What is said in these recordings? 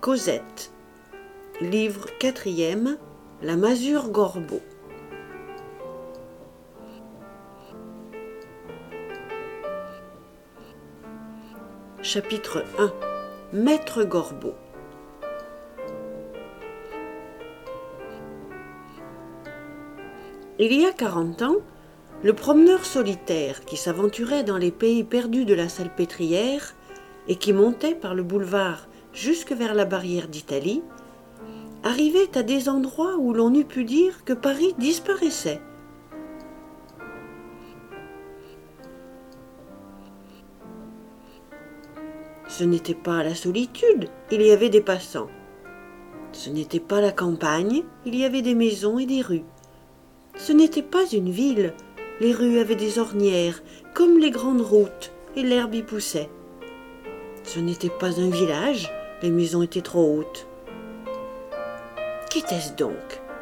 Cosette. Livre 4e, La Masure Gorbeau. Chapitre 1. Maître Gorbeau. Il y a 40 ans, le promeneur solitaire qui s'aventurait dans les pays perdus de la Salpêtrière et qui montait par le boulevard jusque vers la barrière d'Italie, arrivait à des endroits où l'on eût pu dire que Paris disparaissait. Ce n'était pas la solitude, il y avait des passants. Ce n'était pas la campagne, il y avait des maisons et des rues. Ce n'était pas une ville, les rues avaient des ornières, comme les grandes routes, et l'herbe y poussait. Ce n'était pas un village, les maisons étaient trop hautes. Qu'était-ce donc ?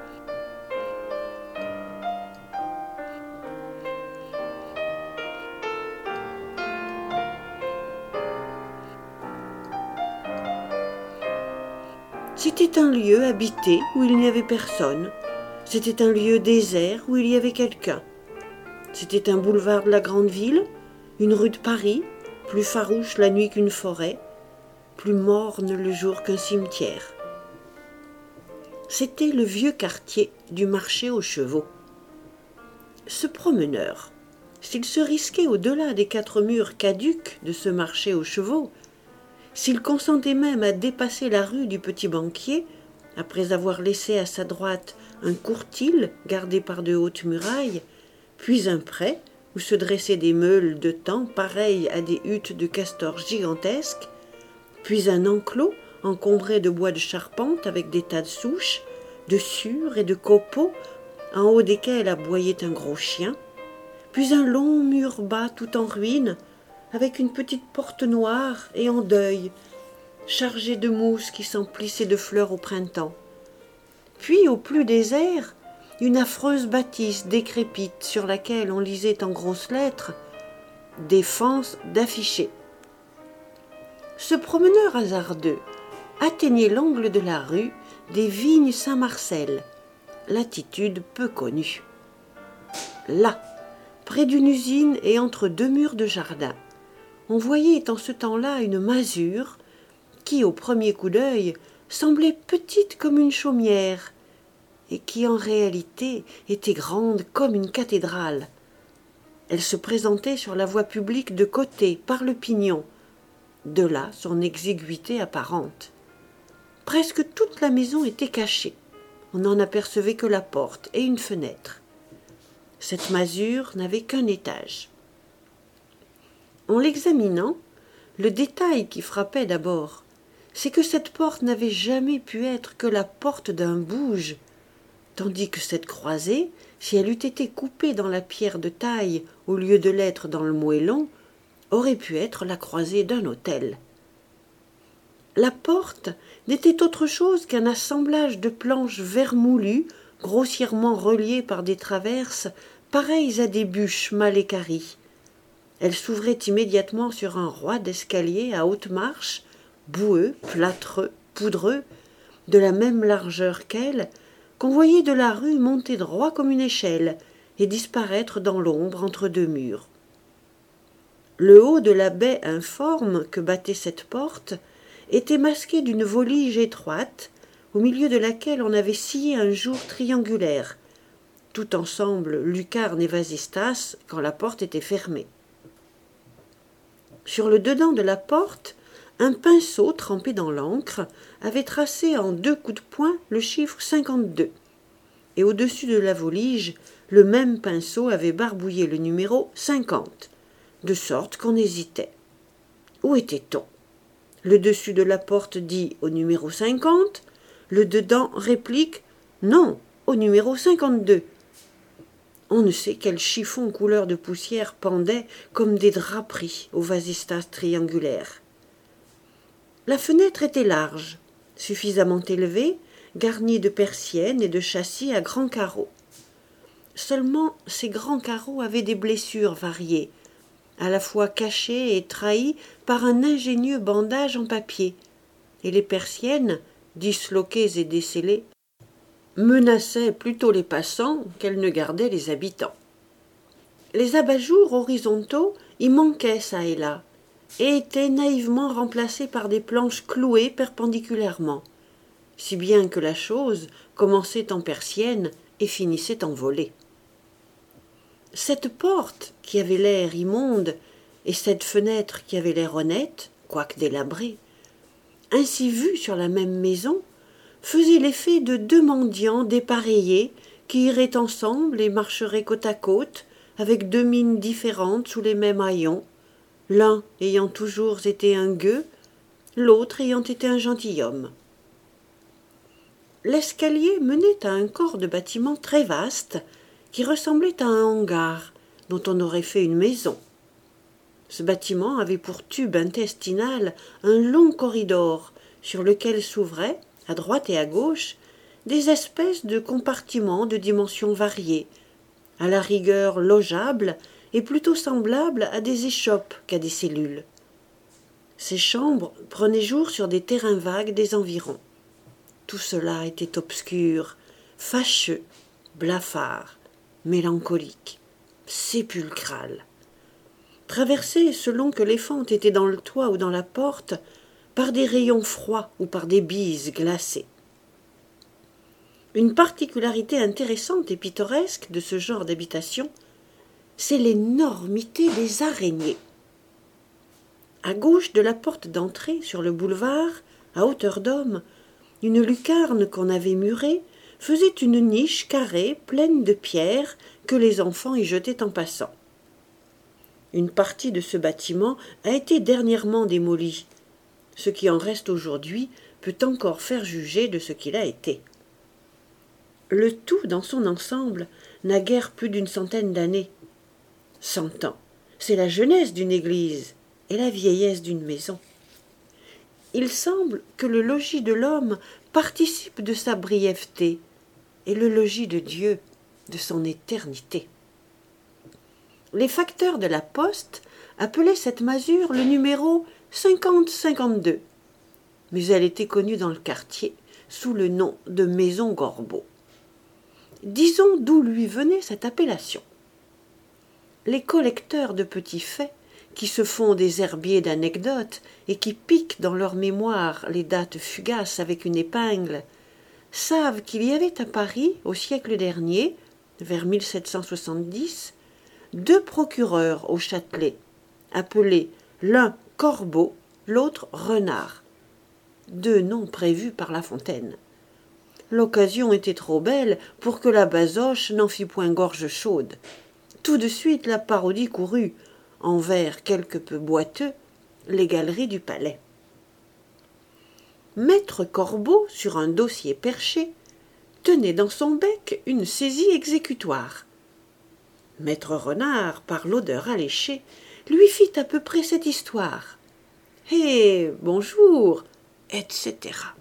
C'était un lieu habité où il n'y avait personne. C'était un lieu désert où il y avait quelqu'un. C'était un boulevard de la grande ville, une rue de Paris, plus farouche la nuit qu'une forêt, plus morne le jour qu'un cimetière. C'était le vieux quartier du marché aux chevaux. Ce promeneur, s'il se risquait au-delà des 4 murs caducs de ce marché aux chevaux, s'il consentait même à dépasser la rue du Petit Banquier, après avoir laissé à sa droite un courtil gardé par de hautes murailles, puis un pré où se dressaient des meules de temps pareilles à des huttes de castors gigantesques, puis un enclos encombré de bois de charpente avec des tas de souches, de sures et de copeaux, en haut desquels aboyait un gros chien, puis un long mur bas tout en ruine, avec une petite porte noire et en deuil, chargée de mousse qui s'emplissait de fleurs au printemps. Puis, au plus désert, une affreuse bâtisse décrépite sur laquelle on lisait en grosses lettres « Défense d'afficher ». Ce promeneur hasardeux atteignait l'angle de la rue des Vignes Saint-Marcel, latitude peu connue. Là, près d'une usine et entre 2 murs de jardin, on voyait en ce temps-là une masure qui, au premier coup d'œil, semblait petite comme une chaumière et qui, en réalité, était grande comme une cathédrale. Elle se présentait sur la voie publique de côté, par le pignon. De là son exiguïté apparente. Presque toute la maison était cachée. On n'en apercevait que la porte et une fenêtre. Cette masure n'avait qu'un étage. En l'examinant, le détail qui frappait d'abord, c'est que cette porte n'avait jamais pu être que la porte d'un bouge, tandis que cette croisée, si elle eût été coupée dans la pierre de taille au lieu de l'être dans le moellon, aurait pu être la croisée d'un autel. La porte n'était autre chose qu'un assemblage de planches vermoulues, grossièrement reliées par des traverses, pareilles à des bûches mal équarries. Elle s'ouvrait immédiatement sur un roi d'escalier à haute marche, boueux, plâtreux, poudreux, de la même largeur qu'elle, qu'on voyait de la rue monter droit comme une échelle et disparaître dans l'ombre entre 2 murs. Le haut de la baie informe que battait cette porte était masqué d'une volige étroite, au milieu de laquelle on avait scié un jour triangulaire, tout ensemble lucarne et vasistas quand la porte était fermée. Sur le dedans de la porte, un pinceau trempé dans l'encre avait tracé en 2 coups de poing le chiffre 52, et au-dessus de la volige, le même pinceau avait barbouillé le numéro 50, de sorte qu'on hésitait. Où était-on ? Le dessus de la porte dit au numéro 50, le dedans réplique non, au numéro 52. On ne sait quel chiffon couleur de poussière pendait comme des draperies au vasistas triangulaire. La fenêtre était large, suffisamment élevée, garnie de persiennes et de châssis à grands carreaux. Seulement, ces grands carreaux avaient des blessures variées, à la fois cachées et trahies par un ingénieux bandage en papier, et les persiennes, disloquées et descellées, menaçaient plutôt les passants qu'elles ne gardaient les habitants. Les abat-jours horizontaux y manquaient çà et là, et étaient naïvement remplacés par des planches clouées perpendiculairement, si bien que la chose commençait en persienne et finissait en volée. Cette porte, qui avait l'air immonde, et cette fenêtre qui avait l'air honnête, quoique délabrée, ainsi vues sur la même maison, faisaient l'effet de deux mendiants dépareillés qui iraient ensemble et marcheraient côte à côte, avec deux mines différentes sous les mêmes haillons, l'un ayant toujours été un gueux, l'autre ayant été un gentilhomme. L'escalier menait à un corps de bâtiment très vaste, qui ressemblait à un hangar, dont on aurait fait une maison. Ce bâtiment avait pour tube intestinal un long corridor, sur lequel s'ouvraient, à droite et à gauche, des espèces de compartiments de dimensions variées, à la rigueur logeables et plutôt semblables à des échoppes qu'à des cellules. Ces chambres prenaient jour sur des terrains vagues des environs. Tout cela était obscur, fâcheux, blafard, mélancolique, sépulcral, traversé selon que les fentes étaient dans le toit ou dans la porte, par des rayons froids ou par des bises glacées. Une particularité intéressante et pittoresque de ce genre d'habitation, c'est l'énormité des araignées. À gauche de la porte d'entrée, sur le boulevard, à hauteur d'homme, une lucarne qu'on avait murée faisait une niche carrée pleine de pierres que les enfants y jetaient en passant. Une partie de ce bâtiment a été dernièrement démolie. Ce qui en reste aujourd'hui peut encore faire juger de ce qu'il a été. Le tout dans son ensemble n'a guère plus d'une centaine d'années. 100 ans, c'est la jeunesse d'une église et la vieillesse d'une maison. Il semble que le logis de l'homme participe de sa brièveté et le logis de Dieu de son éternité. Les facteurs de la poste appelaient cette masure le numéro 5052, mais elle était connue dans le quartier sous le nom de Maison Gorbeau. Disons d'où lui venait cette appellation. Les collecteurs de petits faits, qui se font des herbiers d'anecdotes et qui piquent dans leur mémoire les dates fugaces avec une épingle, savent qu'il y avait à Paris, au siècle dernier, vers 1770, 2 procureurs au Châtelet, appelés l'un Corbeau, l'autre Renard, 2 noms prévus par La Fontaine. L'occasion était trop belle pour que la basoche n'en fît point gorge chaude. Tout de suite la parodie courut, en vers quelque peu boiteux, les galeries du palais. Maître Corbeau, sur un dossier perché, tenait dans son bec une saisie exécutoire. Maître Renard, par l'odeur alléchée, lui fit à peu près cette histoire. « Eh, bonjour !» etc.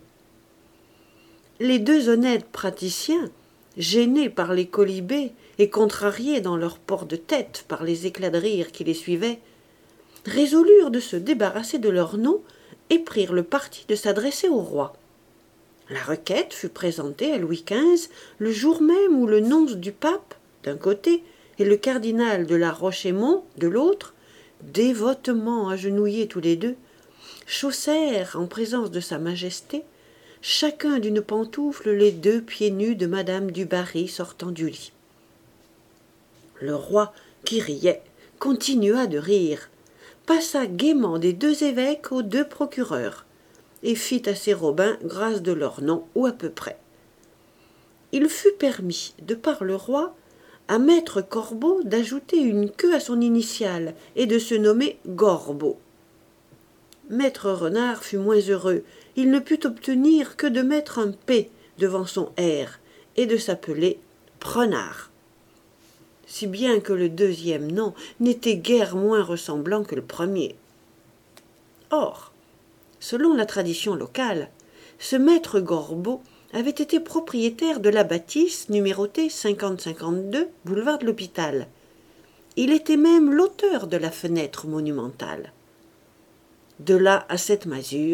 Les 2 honnêtes praticiens, gênés par les colibés et contrariés dans leur port de tête par les éclats de rire qui les suivaient, résolurent de se débarrasser de leurs noms et prirent le parti de s'adresser au roi. La requête fut présentée à Louis XV le jour même où le nonce du pape, d'un côté, et le cardinal de la Roche-Aymon, de l'autre, dévotement agenouillés tous les 2, chaussèrent en présence de sa majesté, chacun d'une pantoufle les 2 pieds nus de madame du Barry sortant du lit. Le roi, qui riait, continua de rire, passa gaiement des 2 évêques aux 2 procureurs, et fit à ses robins grâce de leur nom ou à peu près. Il fut permis, de par le roi, à maître Corbeau d'ajouter une queue à son initiale et de se nommer Gorbeau. Maître Renard fut moins heureux, il ne put obtenir que de mettre un P devant son R et de s'appeler Prenard, si bien que le 2e nom n'était guère moins ressemblant que le premier. Or, selon la tradition locale, ce maître Gorbeau avait été propriétaire de la bâtisse numérotée 5052, boulevard de l'Hôpital. Il était même l'auteur de la fenêtre monumentale. De là à cette masure,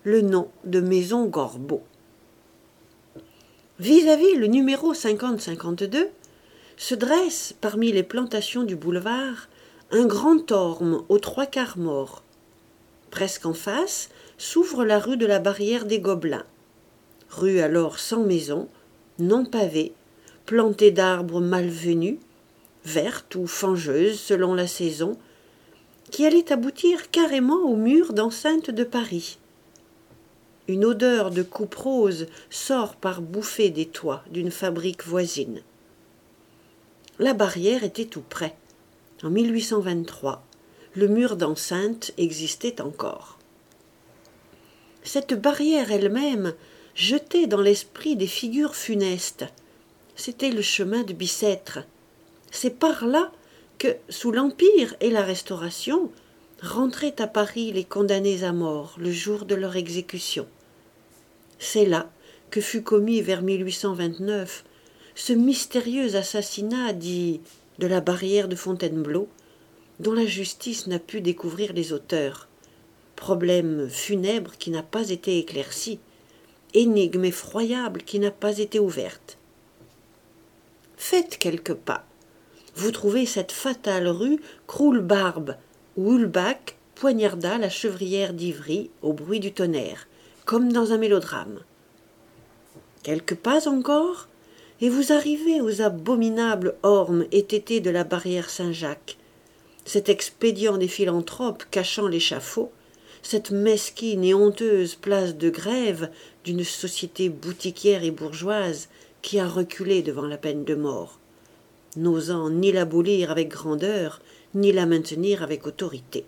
le nom de maison Gorbeau. Vis-à-vis le numéro 5052, se dresse, parmi les plantations du boulevard, un grand orme aux 3/4 mort. Presque en face s'ouvre la rue de la Barrière des Gobelins. Rue alors sans maison, non pavée, plantée d'arbres malvenus, vertes ou fangeuses selon la saison, qui allait aboutir carrément au mur d'enceinte de Paris. Une odeur de coupe rose sort par bouffées des toits d'une fabrique voisine. La barrière était tout près. En 1823, le mur d'enceinte existait encore. Cette barrière elle-même jetait dans l'esprit des figures funestes. C'était le chemin de Bicêtre. C'est par là que, sous l'Empire et la Restauration, rentraient à Paris les condamnés à mort le jour de leur exécution. C'est là que fut commis vers 1829 ce mystérieux assassinat dit de la barrière de Fontainebleau, dont la justice n'a pu découvrir les auteurs. Problème funèbre qui n'a pas été éclairci, énigme effroyable qui n'a pas été ouverte. Faites quelques pas. Vous trouvez cette fatale rue Croulebarbe, où Ulbach poignarda la chevrière d'Ivry au bruit du tonnerre, comme dans un mélodrame. Quelques pas encore, et vous arrivez aux abominables ormes étêtés de la barrière Saint-Jacques, cet expédient des philanthropes cachant l'échafaud, cette mesquine et honteuse place de grève d'une société boutiquière et bourgeoise qui a reculé devant la peine de mort, n'osant ni l'abolir avec grandeur, ni la maintenir avec autorité.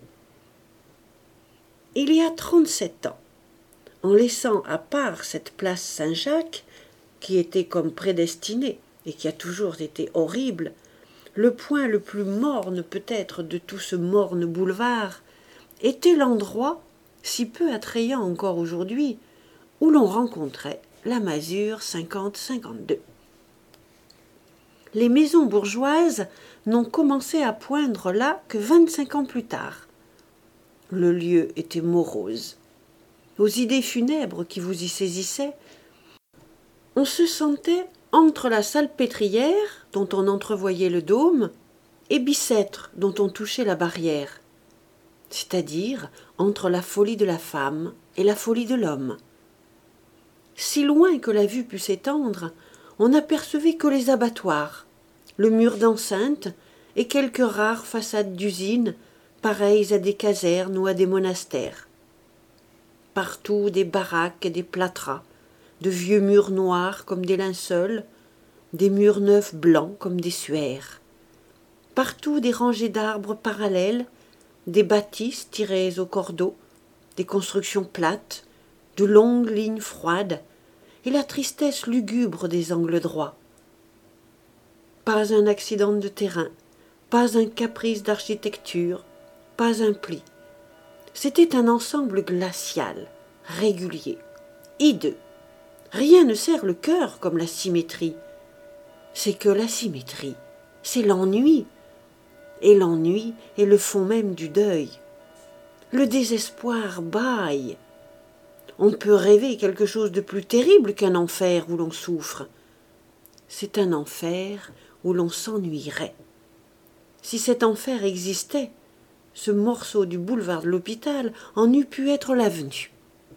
Il y a 37 ans, en laissant à part cette place Saint-Jacques, qui était comme prédestinée et qui a toujours été horrible, le point le plus morne peut-être de tout ce morne boulevard, était l'endroit, si peu attrayant encore aujourd'hui, où l'on rencontrait la masure 50-52. Les maisons bourgeoises n'ont commencé à poindre là que 25 ans plus tard. Le lieu était morose. Aux idées funèbres qui vous y saisissaient, on se sentait entre la salpêtrière, dont on entrevoyait le dôme, et Bicêtre, dont on touchait la barrière, c'est-à-dire entre la folie de la femme et la folie de l'homme. Si loin que la vue pût s'étendre, on n'apercevait que les abattoirs, le mur d'enceinte et quelques rares façades d'usines, pareilles à des casernes ou à des monastères. Partout des baraques et des plâtras, de vieux murs noirs comme des linceuls, des murs neufs blancs comme des suaires. Partout des rangées d'arbres parallèles, des bâtisses tirées au cordeau, des constructions plates, de longues lignes froides, et la tristesse lugubre des angles droits. Pas un accident de terrain, pas un caprice d'architecture, pas un pli. C'était un ensemble glacial, régulier, hideux. Rien ne serre le cœur comme la symétrie. C'est que la symétrie, c'est l'ennui. Et l'ennui est le fond même du deuil. Le désespoir bâille. On peut rêver quelque chose de plus terrible qu'un enfer où l'on souffre. C'est un enfer où l'on s'ennuierait. Si cet enfer existait, ce morceau du boulevard de l'Hôpital en eût pu être l'avenue.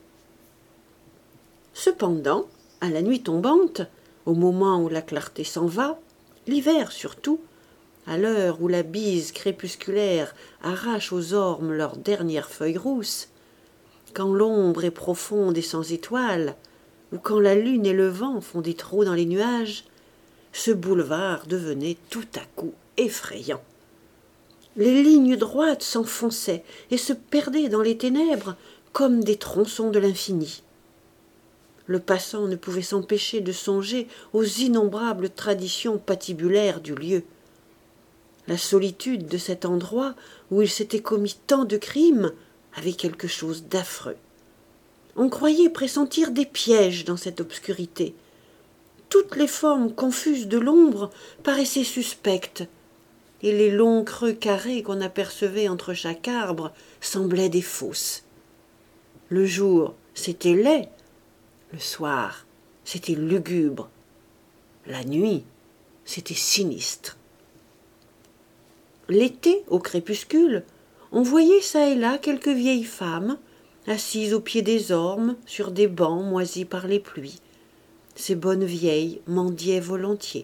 Cependant, à la nuit tombante, au moment où la clarté s'en va, l'hiver surtout, à l'heure où la bise crépusculaire arrache aux ormes leurs dernières feuilles rousses, quand l'ombre est profonde et sans étoiles, ou quand la lune et le vent font des trous dans les nuages, ce boulevard devenait tout à coup effrayant. Les lignes droites s'enfonçaient et se perdaient dans les ténèbres comme des tronçons de l'infini. Le passant ne pouvait s'empêcher de songer aux innombrables traditions patibulaires du lieu. La solitude de cet endroit où il s'était commis tant de crimes avait quelque chose d'affreux. On croyait pressentir des pièges dans cette obscurité. Toutes les formes confuses de l'ombre paraissaient suspectes, et les longs creux carrés qu'on apercevait entre chaque arbre semblaient des fosses. Le jour c'était laid. Le soir, c'était lugubre. La nuit, c'était sinistre. L'été, au crépuscule, on voyait çà et là quelques vieilles femmes, assises au pied des ormes, sur des bancs moisis par les pluies. Ces bonnes vieilles mendiaient volontiers.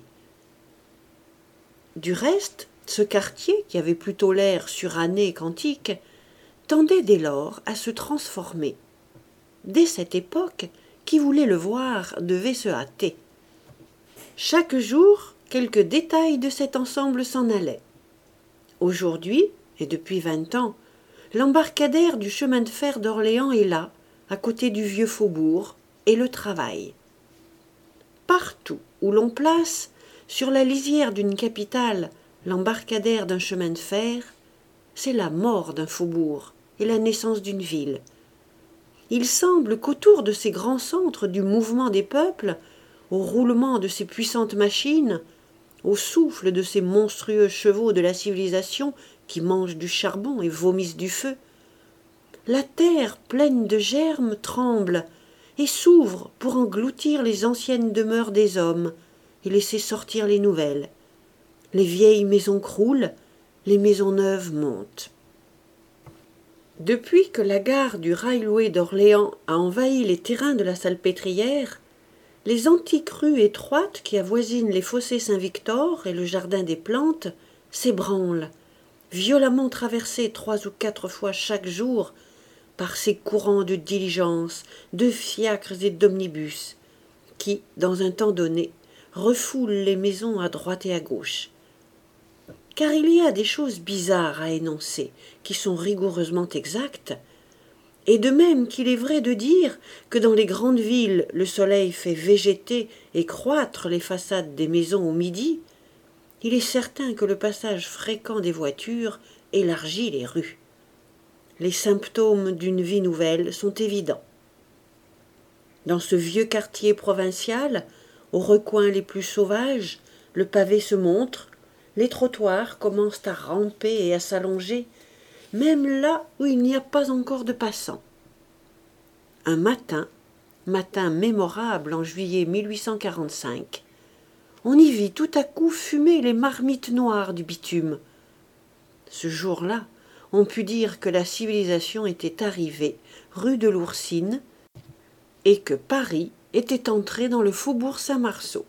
Du reste, ce quartier, qui avait plutôt l'air suranné qu'antique, tendait dès lors à se transformer. Dès cette époque, qui voulait le voir devait se hâter. Chaque jour, quelques détails de cet ensemble s'en allaient. Aujourd'hui, et depuis 20 ans, l'embarcadère du chemin de fer d'Orléans est là, à côté du vieux faubourg, et le travail. Partout où l'on place, sur la lisière d'une capitale, l'embarcadère d'un chemin de fer, c'est la mort d'un faubourg et la naissance d'une ville. Il semble qu'autour de ces grands centres du mouvement des peuples, au roulement de ces puissantes machines, au souffle de ces monstrueux chevaux de la civilisation qui mangent du charbon et vomissent du feu, la terre pleine de germes tremble et s'ouvre pour engloutir les anciennes demeures des hommes et laisser sortir les nouvelles. Les vieilles maisons croulent, les maisons neuves montent. Depuis que la gare du railway d'Orléans a envahi les terrains de la Salpêtrière, les antiques rues étroites qui avoisinent les fossés Saint-Victor et le jardin des Plantes s'ébranlent, violemment traversées 3 ou 4 fois chaque jour par ces courants de diligences, de fiacres et d'omnibus, qui, dans un temps donné, refoulent les maisons à droite et à gauche. Car il y a des choses bizarres à énoncer, qui sont rigoureusement exactes, et de même qu'il est vrai de dire que dans les grandes villes le soleil fait végéter et croître les façades des maisons au midi, il est certain que le passage fréquent des voitures élargit les rues. Les symptômes d'une vie nouvelle sont évidents. Dans ce vieux quartier provincial, aux recoins les plus sauvages, le pavé se montre, les trottoirs commencent à ramper et à s'allonger, même là où il n'y a pas encore de passants. Un matin mémorable en juillet 1845, on y vit tout à coup fumer les marmites noires du bitume. Ce jour-là, on put dire que la civilisation était arrivée rue de l'Oursine et que Paris était entré dans le faubourg Saint-Marceau.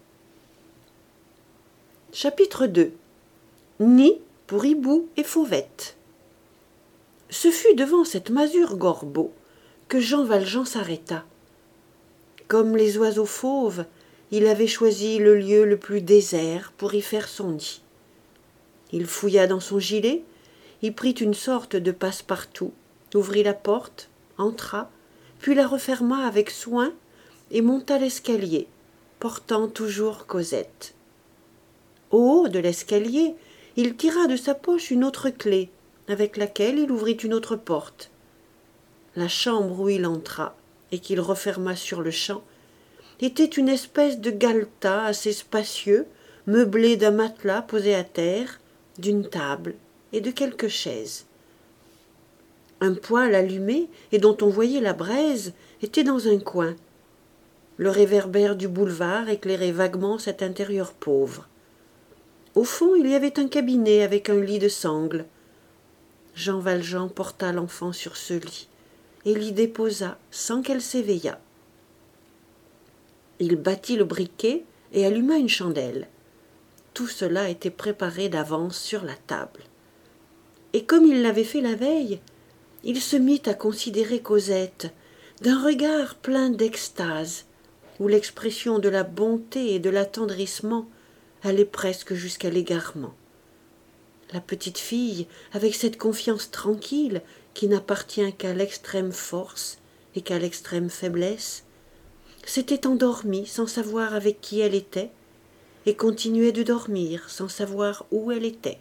Chapitre 2. Nid pour hibou et fauvette. Ce fut devant cette masure Gorbeau que Jean Valjean s'arrêta. Comme les oiseaux fauves, il avait choisi le lieu le plus désert pour y faire son nid. Il fouilla dans son gilet, y prit une sorte de passe-partout, ouvrit la porte, entra, puis la referma avec soin et monta l'escalier, portant toujours Cosette. Au haut de l'escalier, il tira de sa poche une autre clé, avec laquelle il ouvrit une autre porte. La chambre où il entra, et qu'il referma sur-le-champ, était une espèce de galetas assez spacieux, meublé d'un matelas posé à terre, d'une table et de quelques chaises. Un poêle allumé et dont on voyait la braise était dans un coin. Le réverbère du boulevard éclairait vaguement cet intérieur pauvre. Au fond, il y avait un cabinet avec un lit de sangle. Jean Valjean porta l'enfant sur ce lit et l'y déposa sans qu'elle s'éveillât. Il battit le briquet et alluma une chandelle. Tout cela était préparé d'avance sur la table. Et comme il l'avait fait la veille, il se mit à considérer Cosette d'un regard plein d'extase, où l'expression de la bonté et de l'attendrissement allait presque jusqu'à l'égarement. La petite fille, avec cette confiance tranquille qui n'appartient qu'à l'extrême force et qu'à l'extrême faiblesse, s'était endormie sans savoir avec qui elle était, et continuait de dormir sans savoir où elle était.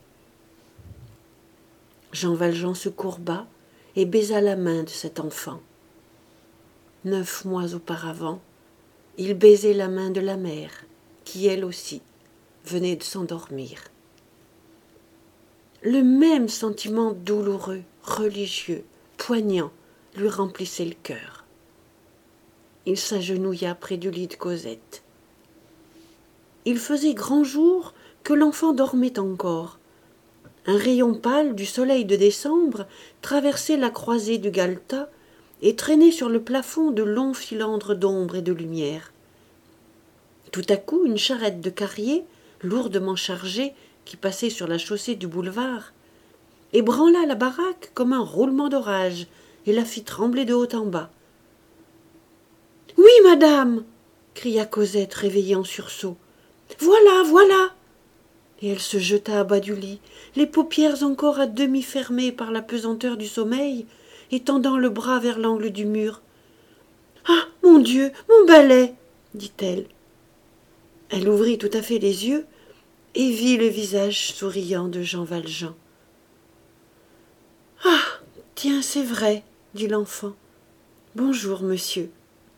Jean Valjean se courba et baisa la main de cet enfant. 9 mois auparavant, il baisait la main de la mère, qui elle aussi venait de s'endormir. Le même sentiment douloureux, religieux, poignant lui remplissait le cœur. Il s'agenouilla près du lit de Cosette. Il faisait grand jour que l'enfant dormait encore. Un rayon pâle du soleil de décembre traversait la croisée du galetas et traînait sur le plafond de longs filandres d'ombre et de lumière. Tout à coup, une charrette de carrier, lourdement chargée, qui passait sur la chaussée du boulevard, ébranla la baraque comme un roulement d'orage et la fit trembler de haut en bas. « Oui, madame !» cria Cosette, réveillée en sursaut. « Voilà, voilà !» Et elle se jeta à bas du lit, les paupières encore à demi fermées par la pesanteur du sommeil, et tendant le bras vers l'angle du mur. « Ah, mon Dieu, mon balai !» dit-elle. Elle ouvrit tout à fait les yeux et vit le visage souriant de Jean Valjean. « Ah, tiens, c'est vrai, dit l'enfant. Bonjour, monsieur. »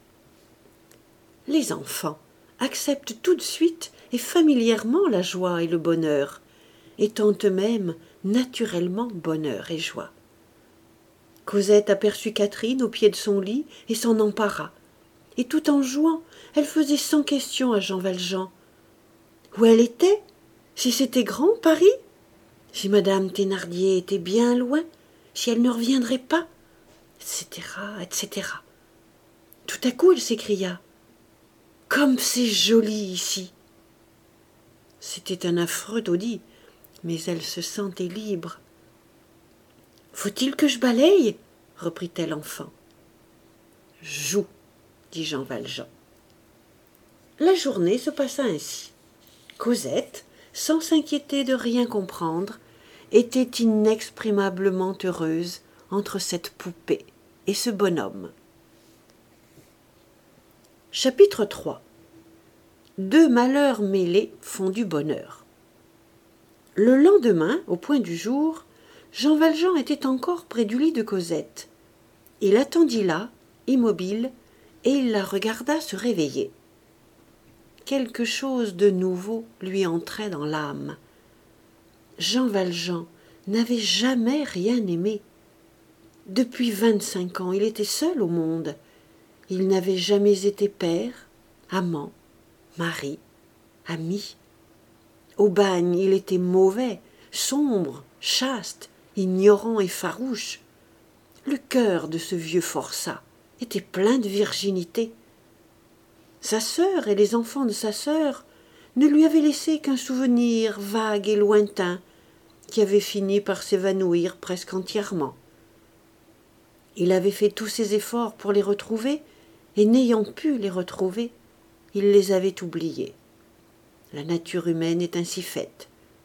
Les enfants acceptent tout de suite et familièrement la joie et le bonheur, étant eux-mêmes naturellement bonheur et joie. Cosette aperçut Catherine au pied de son lit et s'en empara, et tout en jouant, elle faisait sans question à Jean Valjean. Où elle était? Si c'était grand, Paris? Si madame Thénardier était bien loin? Si elle ne reviendrait pas? Etc., etc. Tout à coup, elle s'écria. Comme c'est joli ici! C'était un affreux taudis, mais elle se sentait libre. Faut-il que je balaye? Reprit-elle enfin. Joue, dit Jean Valjean. La journée se passa ainsi. Cosette, sans s'inquiéter de rien comprendre, était inexprimablement heureuse entre cette poupée et ce bonhomme. Chapitre 3. Deux malheurs mêlés font du bonheur. Le lendemain, au point du jour, Jean Valjean était encore près du lit de Cosette. Il attendit là, immobile, et il la regarda se réveiller. Quelque chose de nouveau lui entrait dans l'âme. Jean Valjean n'avait jamais rien aimé. Depuis 25 ans, il était seul au monde. Il n'avait jamais été père, amant, mari, ami. Au bagne, il était mauvais, sombre, chaste, ignorant et farouche. Le cœur de ce vieux forçat était plein de virginité. Sa sœur et les enfants de sa sœur ne lui avaient laissé qu'un souvenir vague et lointain qui avait fini par s'évanouir presque entièrement. Il avait fait tous ses efforts pour les retrouver, et n'ayant pu les retrouver, il les avait oubliés. La nature humaine est ainsi faite.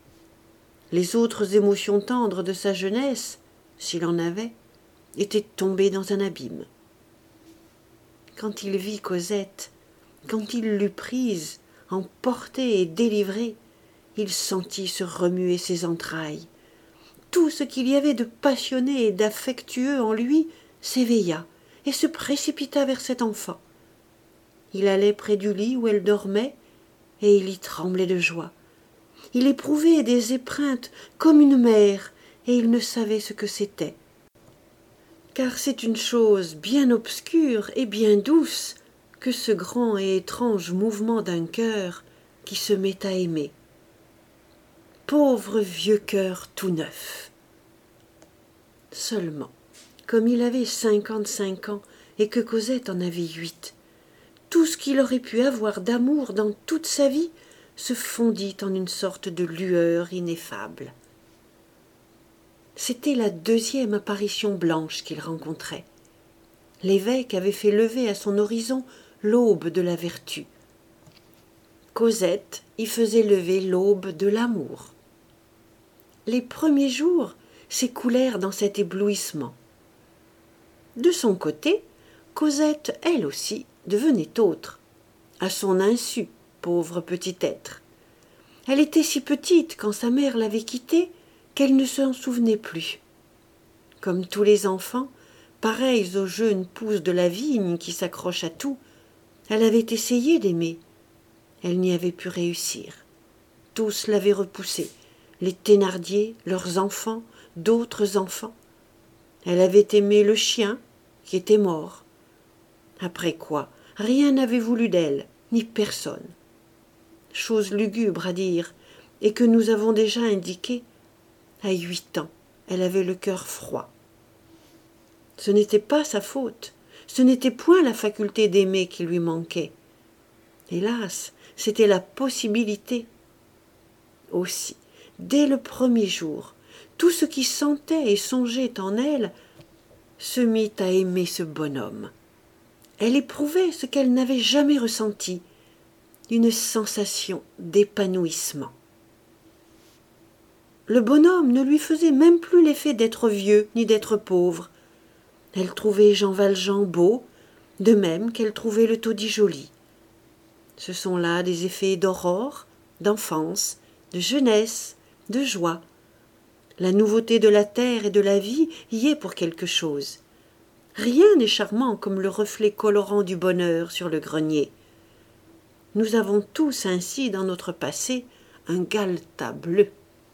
Les autres émotions tendres de sa jeunesse, s'il en avait, étaient tombées dans un abîme. Quand il vit Cosette, quand il l'eut prise, emportée et délivrée, il sentit se remuer ses entrailles. Tout ce qu'il y avait de passionné et d'affectueux en lui s'éveilla et se précipita vers cet enfant. Il allait près du lit où elle dormait, et il y tremblait de joie. Il éprouvait des épreintes comme une mère, et il ne savait ce que c'était. Car c'est une chose bien obscure et bien douce que ce grand et étrange mouvement d'un cœur qui se met à aimer. Pauvre vieux cœur tout neuf. Seulement, comme il avait 55 ans et que Cosette en avait 8, tout ce qu'il aurait pu avoir d'amour dans toute sa vie se fondit en une sorte de lueur ineffable. C'était la deuxième apparition blanche qu'il rencontrait. L'évêque avait fait lever à son horizon l'aube de la vertu. Cosette y faisait lever l'aube de l'amour. Les premiers jours s'écoulèrent dans cet éblouissement. De son côté, Cosette, elle aussi, devenait autre, à son insu, pauvre petit être. Elle était si petite quand sa mère l'avait quittée qu'elle ne s'en souvenait plus. Comme tous les enfants, pareils aux jeunes pousses de la vigne qui s'accrochent à tout, elle avait essayé d'aimer. Elle n'y avait pu réussir. Tous l'avaient repoussée, les Thénardier, leurs enfants, d'autres enfants. Elle avait aimé le chien qui était mort. Après quoi, rien n'avait voulu d'elle, ni personne. Chose lugubre à dire, et que nous avons déjà indiquée, à 8 ans, elle avait le cœur froid. Ce n'était pas sa faute, ce n'était point la faculté d'aimer qui lui manquait. Hélas, c'était la possibilité. Aussi, dès le premier jour, tout ce qui sentait et songeait en elle se mit à aimer ce bonhomme. Elle éprouvait ce qu'elle n'avait jamais ressenti, une sensation d'épanouissement. Le bonhomme ne lui faisait même plus l'effet d'être vieux ni d'être pauvre. Elle trouvait Jean Valjean beau, de même qu'elle trouvait le taudis joli. Ce sont là des effets d'aurore, d'enfance, de jeunesse, de joie. La nouveauté de la terre et de la vie y est pour quelque chose. Rien n'est charmant comme le reflet colorant du bonheur sur le grenier. Nous avons tous ainsi dans notre passé un galetas bleu.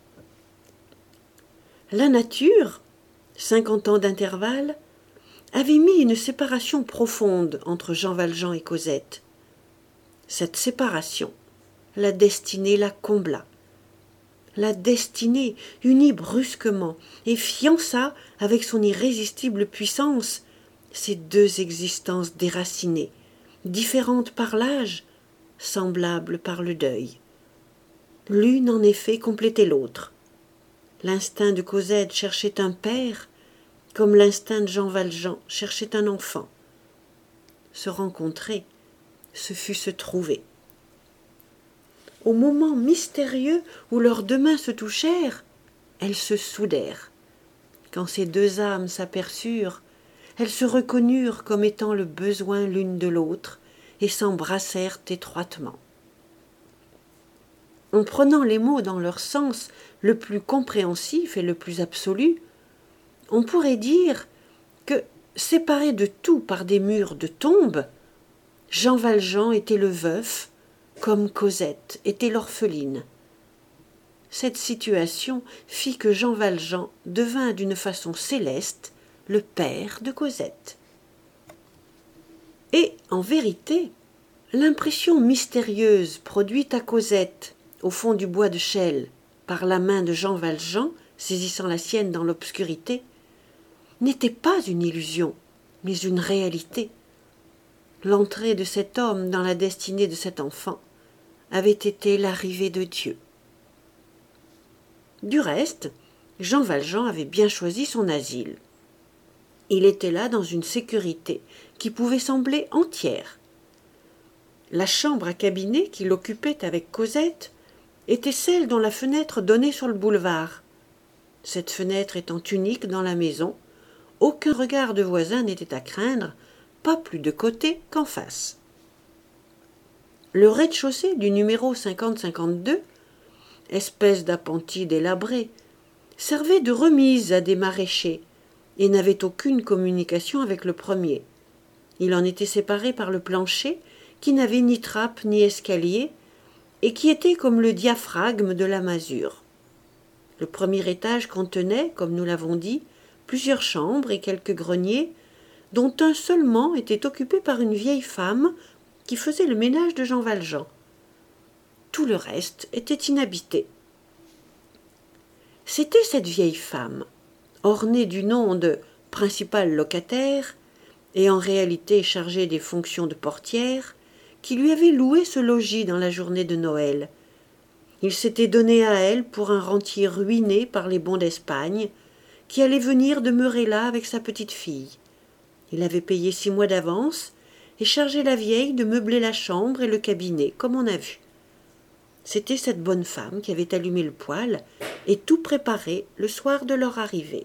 La nature, 50 ans d'intervalle, avait mis une séparation profonde entre Jean Valjean et Cosette. Cette séparation, la destinée la combla. La destinée unit brusquement et fiança avec son irrésistible puissance ces deux existences déracinées, différentes par l'âge, semblables par le deuil. L'une en effet complétait l'autre. L'instinct de Cosette cherchait un père, comme l'instinct de Jean Valjean cherchait un enfant. Se rencontrer, ce fut se trouver. Au moment mystérieux où leurs deux mains se touchèrent, elles se soudèrent. Quand ces deux âmes s'aperçurent, elles se reconnurent comme étant le besoin l'une de l'autre et s'embrassèrent étroitement. En prenant les mots dans leur sens le plus compréhensif et le plus absolu, on pourrait dire que, séparé de tout par des murs de tombe, Jean Valjean était le veuf, comme Cosette était l'orpheline. Cette situation fit que Jean Valjean devint d'une façon céleste le père de Cosette. Et, en vérité, l'impression mystérieuse produite à Cosette, au fond du bois de Chelles, par la main de Jean Valjean, saisissant la sienne dans l'obscurité, n'était pas une illusion, mais une réalité. L'entrée de cet homme dans la destinée de cet enfant avait été l'arrivée de Dieu. Du reste, Jean Valjean avait bien choisi son asile. Il était là dans une sécurité qui pouvait sembler entière. La chambre à cabinet qu'il occupait avec Cosette était celle dont la fenêtre donnait sur le boulevard. Cette fenêtre étant unique dans la maison, aucun regard de voisin n'était à craindre, pas plus de côté qu'en face. Le rez-de-chaussée du numéro 5052, espèce d'appentis délabré, servait de remise à des maraîchers et n'avait aucune communication avec le premier. Il en était séparé par le plancher qui n'avait ni trappe ni escalier et qui était comme le diaphragme de la masure. Le premier étage contenait, comme nous l'avons dit, plusieurs chambres et quelques greniers, dont un seulement était occupé par une vieille femme qui faisait le ménage de Jean Valjean. Tout le reste était inhabité. C'était cette vieille femme, ornée du nom de principale locataire et en réalité chargée des fonctions de portière, qui lui avait loué ce logis dans la journée de Noël. Il s'était donné à elle pour un rentier ruiné par les bons d'Espagne, qui allait venir demeurer là avec sa petite fille. Il avait payé 6 mois d'avance et chargé la vieille de meubler la chambre et le cabinet, comme on a vu. C'était cette bonne femme qui avait allumé le poêle et tout préparé le soir de leur arrivée.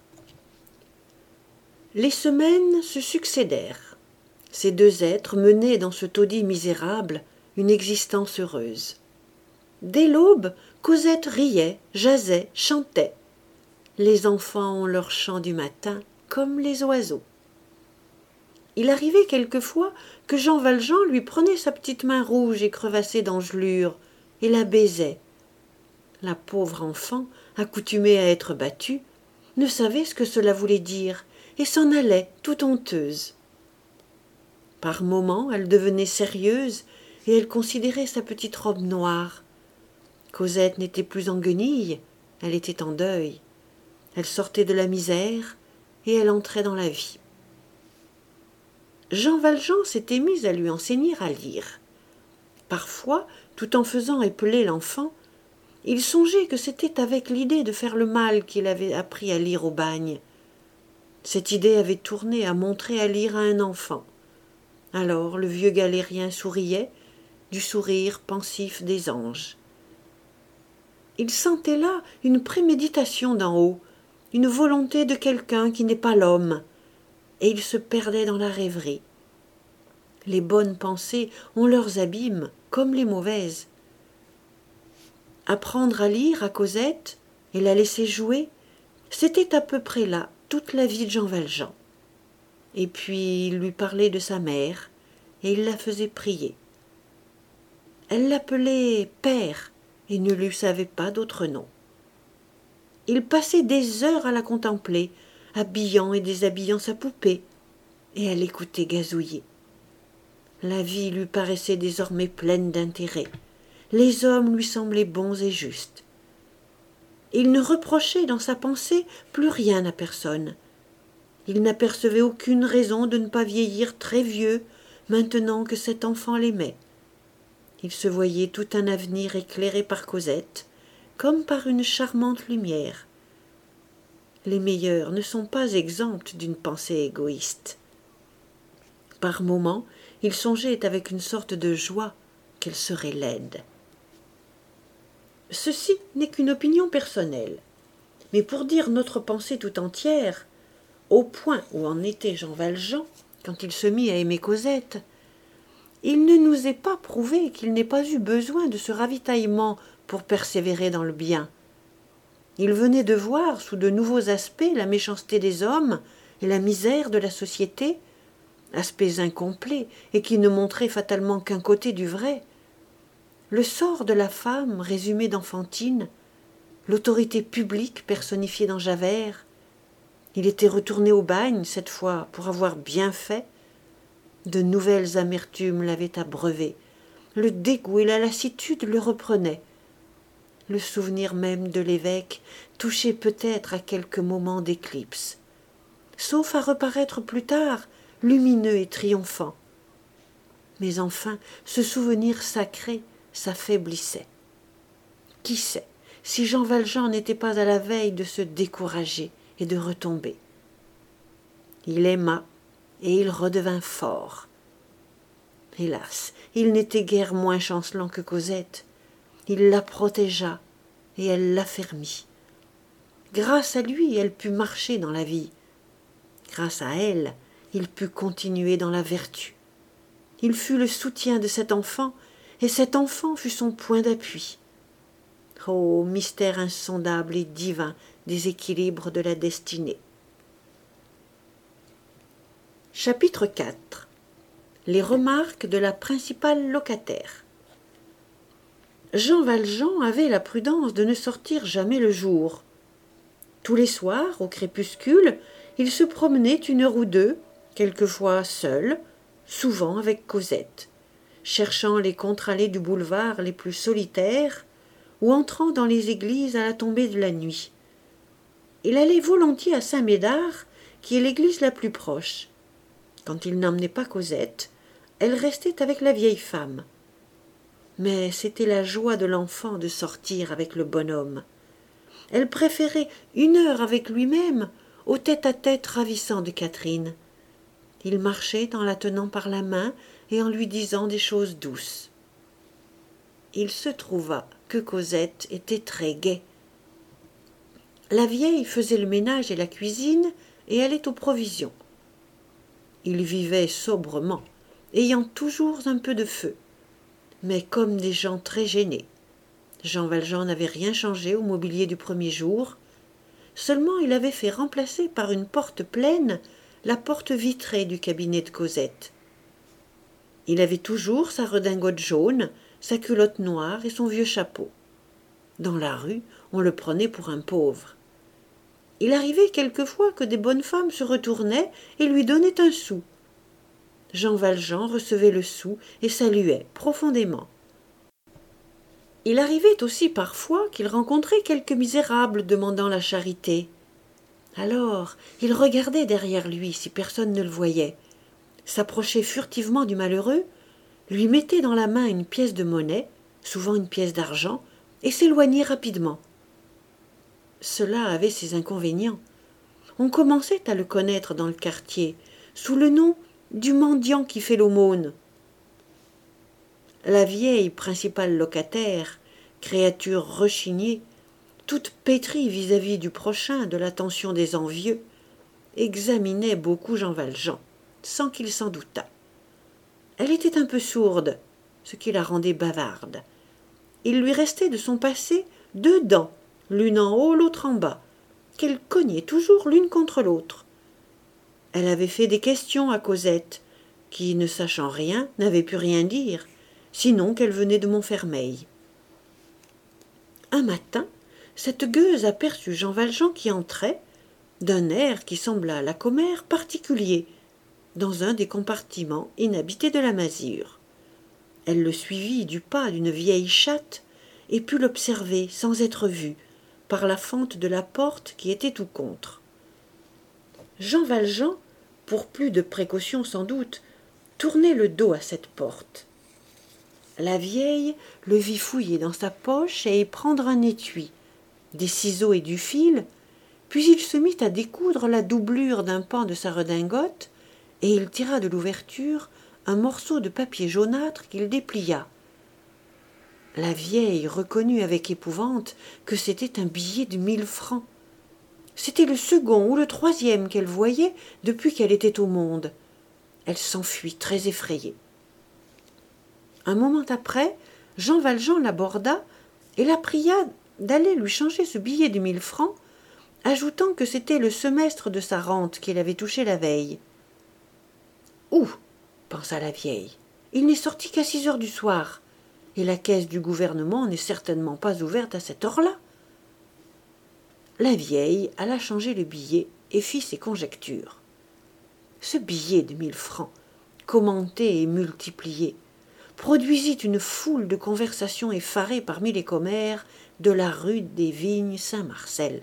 Les semaines se succédèrent. Ces deux êtres menaient dans ce taudis misérable une existence heureuse. Dès l'aube, Cosette riait, jasait, chantait. Les enfants ont leur chant du matin, comme les oiseaux. Il arrivait quelquefois que Jean Valjean lui prenait sa petite main rouge et crevassée d'engelure et la baisait. La pauvre enfant, accoutumée à être battue, ne savait ce que cela voulait dire et s'en allait tout honteuse. Par moments, elle devenait sérieuse et elle considérait sa petite robe noire. Cosette n'était plus en guenille, elle était en deuil. Elle sortait de la misère et elle entrait dans la vie. Jean Valjean s'était mis à lui enseigner à lire. Parfois, tout en faisant épeler l'enfant, il songeait que c'était avec l'idée de faire le mal qu'il avait appris à lire au bagne. Cette idée avait tourné à montrer à lire à un enfant. Alors le vieux galérien souriait, du sourire pensif des anges. Il sentait là une préméditation d'en haut, une volonté de quelqu'un qui n'est pas l'homme, et il se perdait dans la rêverie. Les bonnes pensées ont leurs abîmes, comme les mauvaises. Apprendre à lire à Cosette et la laisser jouer, c'était à peu près là toute la vie de Jean Valjean. Et puis il lui parlait de sa mère, et il la faisait prier. Elle l'appelait père, et ne lui savait pas d'autre nom. Il passait des heures à la contempler, habillant et déshabillant sa poupée, et à l'écouter gazouiller. La vie lui paraissait désormais pleine d'intérêt. Les hommes lui semblaient bons et justes. Il ne reprochait dans sa pensée plus rien à personne. Il n'apercevait aucune raison de ne pas vieillir très vieux maintenant que cet enfant l'aimait. Il se voyait tout un avenir éclairé par Cosette, comme par une charmante lumière. Les meilleurs ne sont pas exempts d'une pensée égoïste. Par moments, il songeait avec une sorte de joie qu'elle serait laide. Ceci n'est qu'une opinion personnelle, mais pour dire notre pensée tout entière, au point où en était Jean Valjean quand il se mit à aimer Cosette, il ne nous est pas prouvé qu'il n'ait pas eu besoin de ce ravitaillement pour persévérer dans le bien. Il venait de voir sous de nouveaux aspects la méchanceté des hommes et la misère de la société, aspects incomplets et qui ne montraient fatalement qu'un côté du vrai. Le sort de la femme résumé dans Fantine, l'autorité publique personnifiée dans Javert. Il était retourné au bagne cette fois pour avoir bien fait. De nouvelles amertumes l'avaient abreuvé. Le dégoût et la lassitude le reprenaient. Le souvenir même de l'évêque touchait peut-être à quelques moments d'éclipse, sauf à reparaître plus tard, lumineux et triomphant. Mais enfin, ce souvenir sacré s'affaiblissait. Qui sait si Jean Valjean n'était pas à la veille de se décourager et de retomber. Il aima et il redevint fort. Hélas, il n'était guère moins chancelant que Cosette. Il la protégea et elle l'affermit. Grâce à lui, elle put marcher dans la vie. Grâce à elle, il put continuer dans la vertu. Il fut le soutien de cet enfant, et cet enfant fut son point d'appui. Ô mystère insondable et divin des équilibres de la destinée. Chapitre 4. Les remarques de la principale locataire. Jean Valjean avait la prudence de ne sortir jamais le jour. Tous les soirs, au crépuscule, il se promenait 1 heure ou 2, quelquefois seul, souvent avec Cosette, cherchant les contre-allées du boulevard les plus solitaires ou entrant dans les églises à la tombée de la nuit. Il allait volontiers à Saint-Médard, qui est l'église la plus proche. Quand il n'emmenait pas Cosette, elle restait avec la vieille femme. Mais c'était la joie de l'enfant de sortir avec le bonhomme. Elle préférait 1 heure avec lui-même au tête-à-tête ravissant de Catherine. Il marchait en la tenant par la main et en lui disant des choses douces. Il se trouva que Cosette était très gaie. La vieille faisait le ménage et la cuisine et allait aux provisions. Ils vivaient sobrement, ayant toujours un peu de feu, mais comme des gens très gênés. Jean Valjean n'avait rien changé au mobilier du premier jour, seulement il avait fait remplacer par une porte pleine la porte vitrée du cabinet de Cosette. Il avait toujours sa redingote jaune, sa culotte noire et son vieux chapeau. Dans la rue, on le prenait pour un pauvre. Il arrivait quelquefois que des bonnes femmes se retournaient et lui donnaient un sou. Jean Valjean recevait le sou et saluait profondément. Il arrivait aussi parfois qu'il rencontrait quelques misérables demandant la charité. Alors, il regardait derrière lui si personne ne le voyait, s'approchait furtivement du malheureux, lui mettait dans la main une pièce de monnaie, souvent une pièce d'argent, et s'éloignait rapidement. Cela avait ses inconvénients. On commençait à le connaître dans le quartier, sous le nom du mendiant qui fait l'aumône. La vieille principale locataire, créature rechignée, toute pétrie vis-à-vis du prochain, de l'attention des envieux, examinait beaucoup Jean Valjean, sans qu'il s'en doutât. Elle était un peu sourde, ce qui la rendait bavarde. Il lui restait de son passé 2 dents, l'une en haut, l'autre en bas, qu'elle cognait toujours l'une contre l'autre. Elle avait fait des questions à Cosette, qui, ne sachant rien, n'avait pu rien dire, sinon qu'elle venait de Montfermeil. Un matin, cette gueuse aperçut Jean Valjean qui entrait, d'un air qui sembla la commère particulier, dans un des compartiments inhabités de la masure. Elle le suivit du pas d'une vieille chatte et put l'observer sans être vue, par la fente de la porte qui était tout contre. Jean Valjean, pour plus de précaution sans doute, tournait le dos à cette porte. La vieille le vit fouiller dans sa poche et y prendre un étui, des ciseaux et du fil, puis il se mit à découdre la doublure d'un pan de sa redingote, et il tira de l'ouverture un morceau de papier jaunâtre qu'il déplia. La vieille reconnut avec épouvante que c'était un billet de 1000 francs. C'était le second ou le 3e qu'elle voyait depuis qu'elle était au monde. Elle s'enfuit très effrayée. Un moment après, Jean Valjean l'aborda et la pria d'aller lui changer ce billet de 1000 francs, ajoutant que c'était le semestre de sa rente qu'il avait touché la veille. « Ouh !» pensa la vieille. « Il n'est sorti qu'à 6 heures du soir, et la caisse du gouvernement n'est certainement pas ouverte à cette heure-là. » La vieille alla changer le billet et fit ses conjectures. Ce billet de 1000 francs, commenté et multiplié, produisit une foule de conversations effarées parmi les commères de la rue des Vignes Saint-Marcel.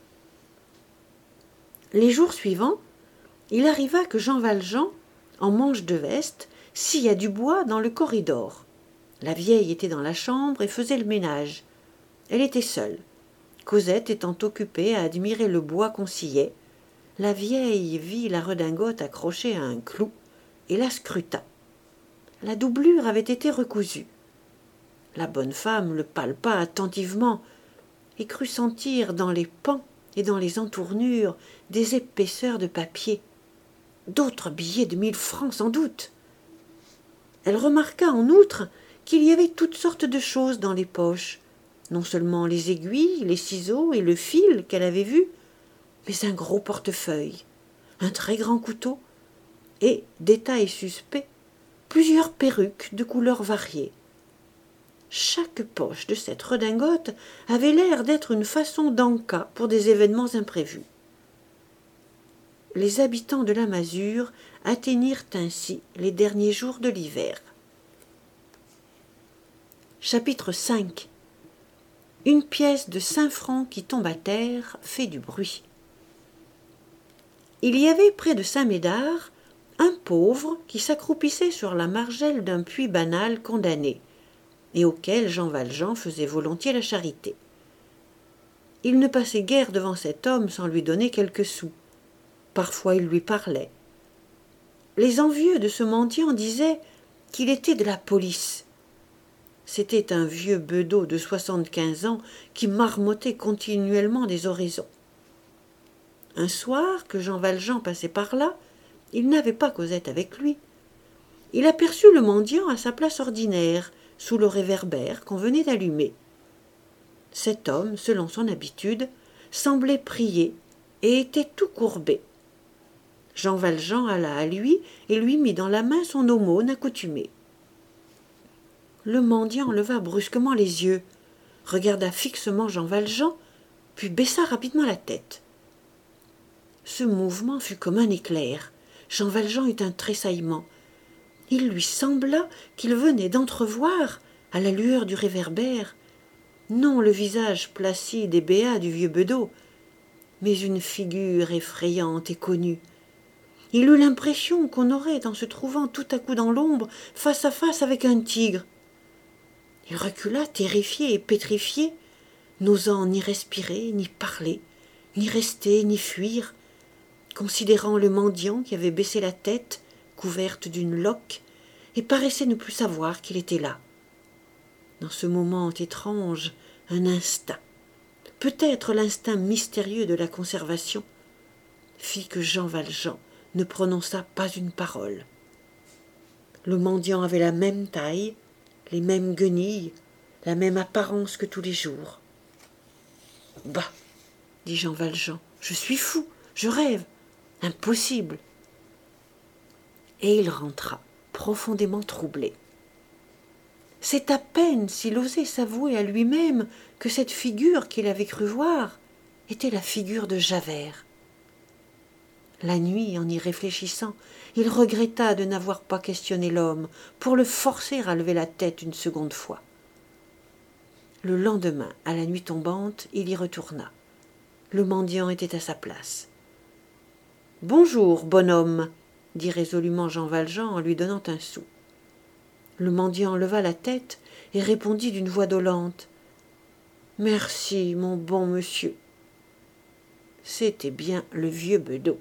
Les jours suivants, il arriva que Jean Valjean, en manche de veste, scia du bois dans le corridor. La vieille était dans la chambre et faisait le ménage. Elle était seule, Cosette étant occupée à admirer le bois qu'on sciait. La vieille vit la redingote accrochée à un clou et la scruta. La doublure avait été recousue. La bonne femme le palpa attentivement et crut sentir dans les pans et dans les entournures des épaisseurs de papier. D'autres billets de 1000 francs sans doute. Elle remarqua en outre qu'il y avait toutes sortes de choses dans les poches, non seulement les aiguilles, les ciseaux et le fil qu'elle avait vus, mais un gros portefeuille, un très grand couteau et, détail suspect, plusieurs perruques de couleurs variées. Chaque poche de cette redingote avait l'air d'être une façon d'en-cas pour des événements imprévus. Les habitants de la masure atteignirent ainsi les derniers jours de l'hiver. Chapitre 5. Une pièce de 5 francs qui tombe à terre fait du bruit. Il y avait près de Saint-Médard un pauvre qui s'accroupissait sur la margelle d'un puits banal condamné, et auquel Jean Valjean faisait volontiers la charité. Il ne passait guère devant cet homme sans lui donner quelques sous. Parfois il lui parlait. Les envieux de ce mendiant disaient qu'il était de la police. C'était un vieux bedeau de 75 ans qui marmottait continuellement des oraisons. Un soir que Jean Valjean passait par là, il n'avait pas Cosette avec lui. Il aperçut le mendiant à sa place ordinaire, sous le réverbère qu'on venait d'allumer. Cet homme, selon son habitude, semblait prier et était tout courbé. Jean Valjean alla à lui et lui mit dans la main son aumône accoutumée. Le mendiant leva brusquement les yeux, regarda fixement Jean Valjean, puis baissa rapidement la tête. Ce mouvement fut comme un éclair. Jean Valjean eut un tressaillement. Il lui sembla qu'il venait d'entrevoir, à la lueur du réverbère, non le visage placide et béat du vieux bedeau, mais une figure effrayante et connue. Il eut l'impression qu'on aurait, en se trouvant tout à coup dans l'ombre, face à face avec un tigre. Il recula, terrifié et pétrifié, n'osant ni respirer, ni parler, ni rester, ni fuir, considérant le mendiant qui avait baissé la tête, couverte d'une loque, et paraissait ne plus savoir qu'il était là. Dans ce moment étrange, un instinct, peut-être l'instinct mystérieux de la conservation, fit que Jean Valjean ne prononça pas une parole. Le mendiant avait la même taille, les mêmes guenilles, la même apparence que tous les jours. « Bah !» dit Jean Valjean, « je suis fou, je rêve, impossible !» Et il rentra, profondément troublé. C'est à peine s'il osait s'avouer à lui-même que cette figure qu'il avait cru voir était la figure de Javert. La nuit, en y réfléchissant, il regretta de n'avoir pas questionné l'homme pour le forcer à lever la tête une seconde fois. Le lendemain, à la nuit tombante, il y retourna. Le mendiant était à sa place. « Bonjour, bonhomme !» dit résolument Jean Valjean en lui donnant un sou. Le mendiant leva la tête et répondit d'une voix dolente. « Merci, mon bon monsieur. » C'était bien le vieux bedeau.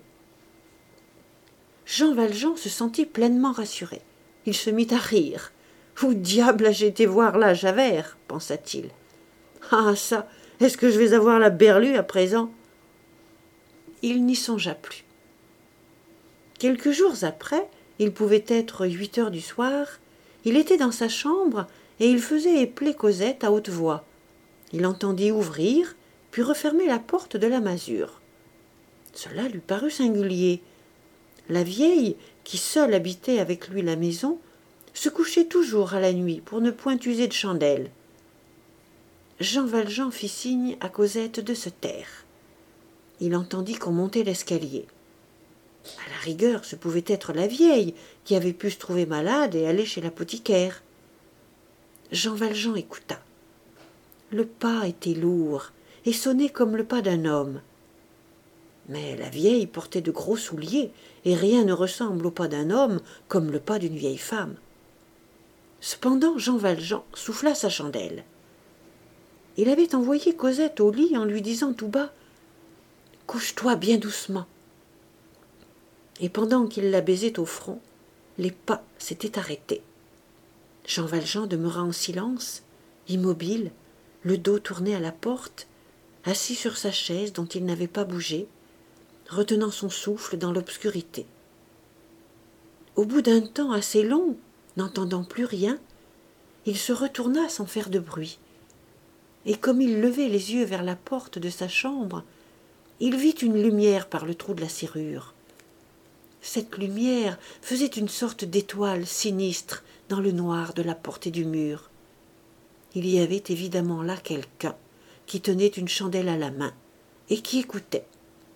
Jean Valjean se sentit pleinement rassuré. Il se mit à rire. « Où diable ai-je été voir là Javert ?» pensa-t-il. « Ah ça, est-ce que je vais avoir la berlue à présent ?» Il n'y songea plus. Quelques jours après, il pouvait être 8 heures du soir, il était dans sa chambre et il faisait épeler Cosette à haute voix. Il entendit ouvrir, puis refermer la porte de la masure. Cela lui parut singulier. La vieille, qui seule habitait avec lui la maison, se couchait toujours à la nuit pour ne point user de chandelle. Jean Valjean fit signe à Cosette de se taire. Il entendit qu'on montait l'escalier. À la rigueur, ce pouvait être la vieille qui avait pu se trouver malade et aller chez l'apothicaire. Jean Valjean écouta. Le pas était lourd et sonnait comme le pas d'un homme. Mais la vieille portait de gros souliers et rien ne ressemble au pas d'un homme comme le pas d'une vieille femme. Cependant, Jean Valjean souffla sa chandelle. Il avait envoyé Cosette au lit en lui disant tout bas « Couche-toi bien doucement ». Et pendant qu'il la baisait au front, les pas s'étaient arrêtés. Jean Valjean demeura en silence, immobile, le dos tourné à la porte, assis sur sa chaise dont il n'avait pas bougé, retenant son souffle dans l'obscurité. Au bout d'un temps assez long, n'entendant plus rien, il se retourna sans faire de bruit. Et comme il levait les yeux vers la porte de sa chambre, il vit une lumière par le trou de la serrure. Cette lumière faisait une sorte d'étoile sinistre dans le noir de la porte et du mur. Il y avait évidemment là quelqu'un qui tenait une chandelle à la main et qui écoutait.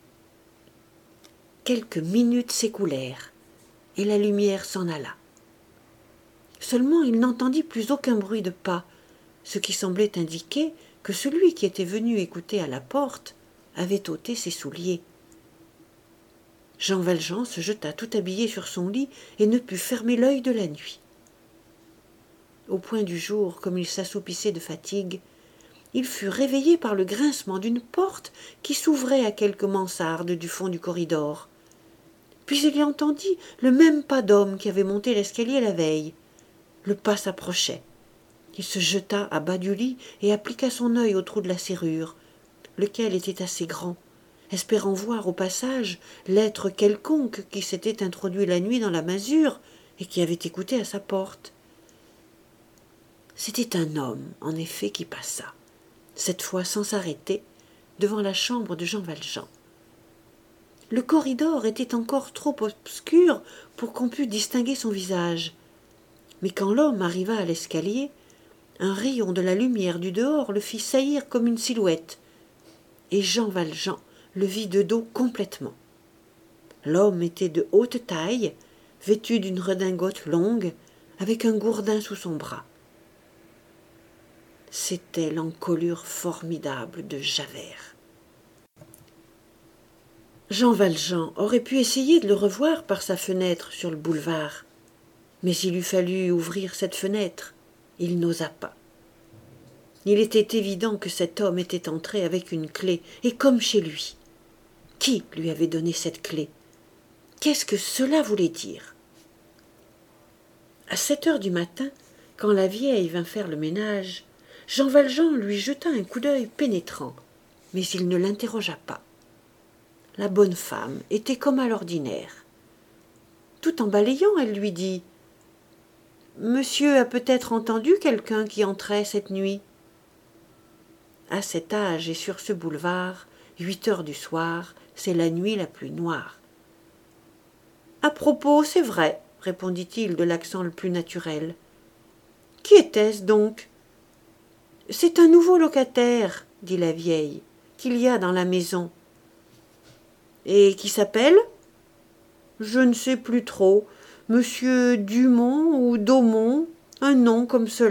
Quelques minutes s'écoulèrent et la lumière s'en alla. Seulement il n'entendit plus aucun bruit de pas, ce qui semblait indiquer que celui qui était venu écouter à la porte avait ôté ses souliers. Jean Valjean se jeta tout habillé sur son lit et ne put fermer l'œil de la nuit. Au point du jour, comme il s'assoupissait de fatigue, il fut réveillé par le grincement d'une porte qui s'ouvrait à quelques mansardes du fond du corridor. Puis il y entendit le même pas d'homme qui avait monté l'escalier la veille. Le pas s'approchait. Il se jeta à bas du lit et appliqua son œil au trou de la serrure, lequel était assez grand, espérant voir au passage l'être quelconque qui s'était introduit la nuit dans la masure et qui avait écouté à sa porte. C'était un homme, en effet, qui passa, cette fois sans s'arrêter, devant la chambre de Jean Valjean. Le corridor était encore trop obscur pour qu'on pût distinguer son visage, mais quand l'homme arriva à l'escalier, un rayon de la lumière du dehors le fit saillir comme une silhouette, et Jean Valjean le vit de dos complètement. L'homme était de haute taille, vêtue d'une redingote longue, avec un gourdin sous son bras. C'était l'encolure formidable de Javert. Jean Valjean aurait pu essayer de le revoir par sa fenêtre sur le boulevard, mais il eût fallu ouvrir cette fenêtre. Il n'osa pas. Il était évident que cet homme était entré avec une clé, et comme chez lui. Qui lui avait donné cette clé? Qu'est-ce que cela voulait dire? À 7 heures du matin, quand la vieille vint faire le ménage, Jean Valjean lui jeta un coup d'œil pénétrant, mais il ne l'interrogea pas. La bonne femme était comme à l'ordinaire. Tout en balayant, elle lui dit « Monsieur a peut-être entendu quelqu'un qui entrait cette nuit ?» À cet âge et sur ce boulevard, 8 heures du soir, c'est la nuit la plus noire. « À propos, c'est vrai, » répondit-il de l'accent le plus naturel. « Qui était-ce donc ?»« C'est un nouveau locataire, » dit la vieille, « qu'il y a dans la maison. »« Et qui s'appelle ?»« Je ne sais plus trop, Monsieur Dumont ou Daumont, un nom comme cela. »«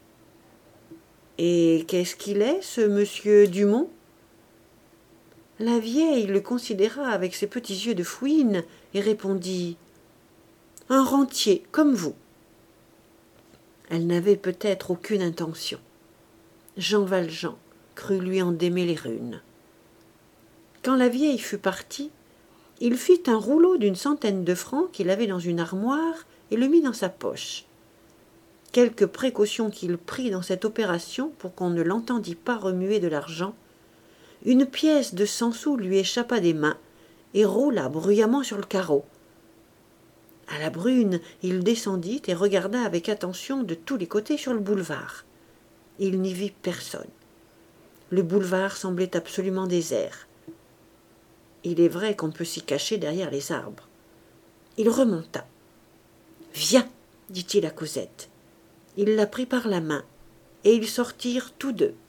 Et qu'est-ce qu'il est, ce Monsieur Dumont ?» La vieille le considéra avec ses petits yeux de fouine et répondit « Un rentier, comme vous. » Elle n'avait peut-être aucune intention. Jean Valjean crut lui en démêler une. Quand la vieille fut partie, il fit un rouleau d'une centaine de francs qu'il avait dans une armoire et le mit dans sa poche. Quelque précaution qu'il prit dans cette opération pour qu'on ne l'entendît pas remuer de l'argent, une pièce de 100 sous lui échappa des mains et roula bruyamment sur le carreau. À la brune, il descendit et regarda avec attention de tous les côtés sur le boulevard. Il n'y vit personne. Le boulevard semblait absolument désert. Il est vrai qu'on peut s'y cacher derrière les arbres. Il remonta. « Viens, dit-il à Cosette. Il la prit par la main, et ils sortirent tous deux.